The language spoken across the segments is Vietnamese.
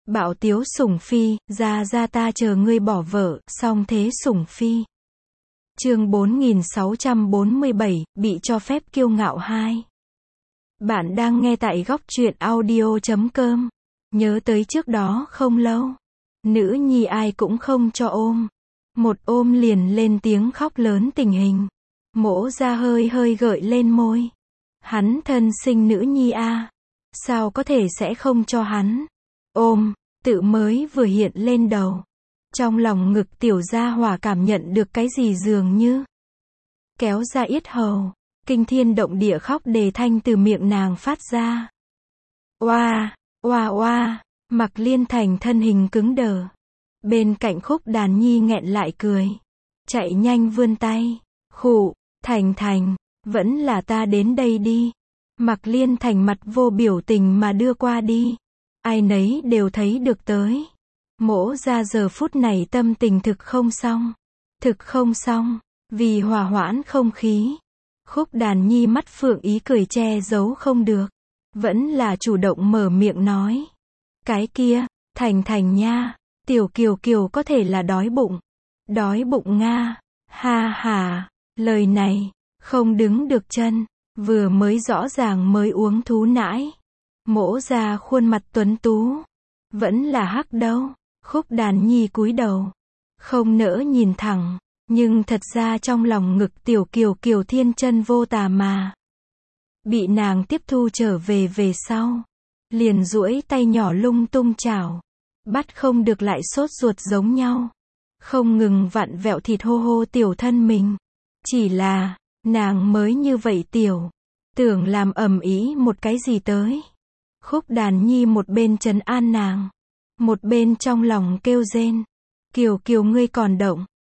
Bạo tiếu sủng phi, ra ta chờ ngươi bỏ vợ, song thế sủng phi. Chương 4647, bị cho phép kiêu ngạo 2. Bạn đang nghe tại góc truyện audio.com. Nhớ tới trước đó không lâu, nữ nhi ai cũng không cho ôm. Một ôm liền lên tiếng khóc lớn tình hình. Mỗ ra hơi hơi gợi lên môi. Hắn thân sinh nữ nhi a, sao có thể sẽ không cho hắn ôm, tự mới vừa hiện lên đầu. Trong lòng ngực tiểu gia hỏa cảm nhận được cái gì dường như kéo ra yết hầu, kinh thiên động địa khóc đề thanh từ miệng nàng phát ra. Oa, oa oa, Mặc Liên Thành thân hình cứng đờ. Bên cạnh Khúc Đàn Nhi nghẹn lại cười, chạy nhanh vươn tay, khụ, Thành, vẫn là ta đến đây đi. Mặc Liên Thành mặt vô biểu tình mà đưa qua đi. Ai nấy đều thấy được tới. Mỗ ra giờ phút này tâm tình thực không xong, vì hòa hoãn không khí. Khúc Đàn Nhi mắt phượng ý cười che giấu không được, vẫn là chủ động mở miệng nói. Cái kia, Thành nha, tiểu Kiều có thể là đói bụng nga, ha ha, lời này, không đứng được chân, vừa mới rõ ràng mới uống thú nãi. Mỗ ra khuôn mặt tuấn tú, vẫn là hắc đâu. Khúc Đàn Nhi cúi đầu, không nỡ nhìn thẳng, nhưng thật ra trong lòng ngực tiểu Kiều thiên chân vô tà mà. Bị nàng tiếp thu trở về sau, liền duỗi tay nhỏ lung tung chảo, bắt không được lại sốt ruột giống nhau, không ngừng vặn vẹo thịt hô tiểu thân mình. Chỉ là, nàng mới như vậy tiểu, tưởng làm ầm ĩ một cái gì tới. Khúc Đàn Nhi một bên trấn an nàng, một bên trong lòng kêu rên. Kiều ngươi còn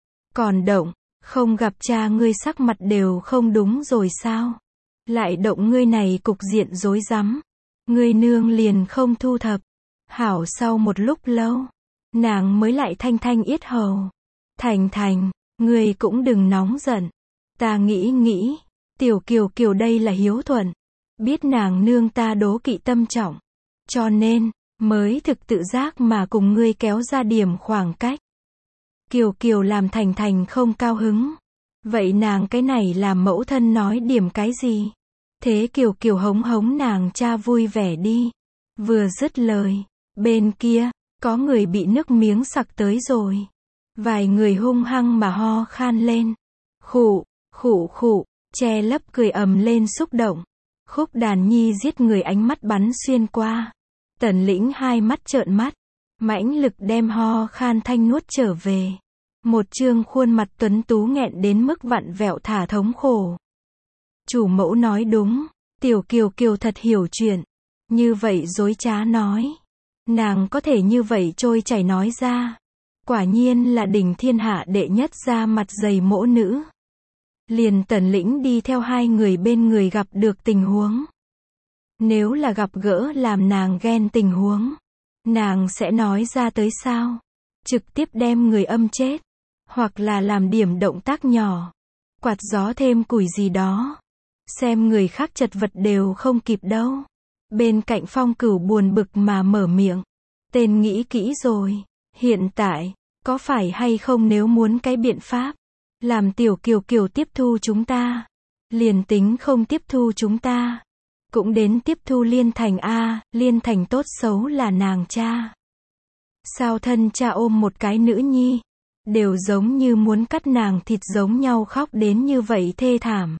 động, không gặp cha ngươi sắc mặt đều không đúng rồi sao? Lại động ngươi này cục diện rối rắm, ngươi nương liền không thu thập. Hảo sau một lúc lâu, nàng mới lại thanh yết hầu. Thành, ngươi cũng đừng nóng giận. Ta nghĩ, tiểu Kiều đây là hiếu thuận. Biết nàng nương ta đố kỵ tâm trọng, cho nên mới thực tự giác mà cùng ngươi kéo ra điểm khoảng cách. Kiều làm Thành không cao hứng. Vậy nàng cái này làm mẫu thân nói điểm cái gì? Thế Kiều hống nàng cha vui vẻ đi. Vừa dứt lời, bên kia, có người bị nước miếng sặc tới rồi. Vài người hung hăng mà ho khan lên. Khụ, che lấp cười ầm lên xúc động. Khúc Đàn Nhi giết người ánh mắt bắn xuyên qua. Tần Lĩnh hai mắt trợn mắt, mãnh lực đem ho khan thanh nuốt trở về. Một trương khuôn mặt tuấn tú nghẹn đến mức vặn vẹo thả thống khổ. Chủ mẫu nói đúng, tiểu Kiều thật hiểu chuyện. Như vậy dối trá nói. Nàng có thể như vậy trôi chảy nói ra. Quả nhiên là đỉnh thiên hạ đệ nhất ra mặt dày mỗ nữ. Liền Tần Lĩnh đi theo hai người bên người gặp được tình huống. Nếu là gặp gỡ làm nàng ghen tình huống, nàng sẽ nói ra tới sao? Trực tiếp đem người âm chết, hoặc là làm điểm động tác nhỏ, quạt gió thêm củi gì đó. Xem người khác chật vật đều không kịp đâu. Bên cạnh Phong Cửu buồn bực mà mở miệng. Tên nghĩ kỹ rồi, hiện tại, có phải hay không nếu muốn cái biện pháp, làm tiểu Kiều tiếp thu chúng ta, liền tính không tiếp thu chúng ta, cũng đến tiếp thu Liên Thành a, Liên Thành tốt xấu là nàng cha. Sao thân cha ôm một cái nữ nhi, đều giống như muốn cắt nàng thịt giống nhau khóc đến như vậy thê thảm.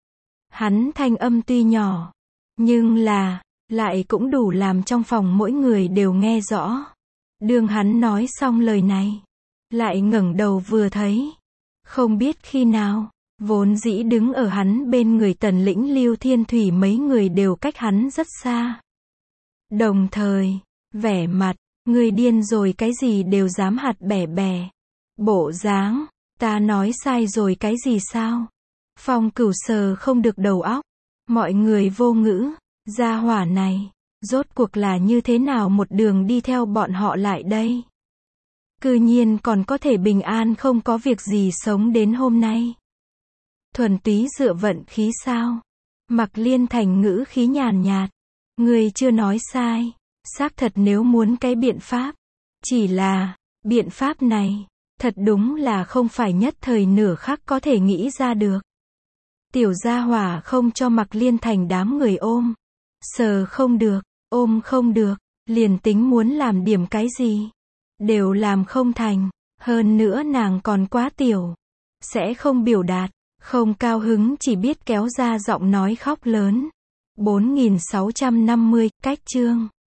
Hắn thanh âm tuy nhỏ, nhưng là, lại cũng đủ làm trong phòng mỗi người đều nghe rõ. Đương hắn nói xong lời này, lại ngẩng đầu vừa thấy, không biết khi nào, vốn dĩ đứng ở hắn bên người Tần Lĩnh Lưu Thiên Thủy mấy người đều cách hắn rất xa. Đồng thời, vẻ mặt, người điên rồi cái gì đều dám hạt bẻ. Bộ dáng, ta nói sai rồi cái gì sao? Phong Cửu sờ không được đầu óc. Mọi người vô ngữ, gia hỏa này, rốt cuộc là như thế nào một đường đi theo bọn họ lại đây? Cư nhiên còn có thể bình an không có việc gì sống đến hôm nay. Thuần túy dựa vận khí sao? Mặc Liên Thành ngữ khí nhàn nhạt. Người chưa nói sai. Xác thật nếu muốn cái biện pháp, Chỉ là, biện pháp này, thật đúng là không phải nhất thời nửa khắc có thể nghĩ ra được. Tiểu gia hỏa không cho Mặc Liên thành đám người ôm. Sờ không được, ôm không được, liền tính muốn làm điểm cái gì. Đều làm không thành, hơn nữa nàng còn quá tiểu. Sẽ không biểu đạt, không cao hứng chỉ biết kéo ra giọng nói khóc lớn. 4650, cách chương.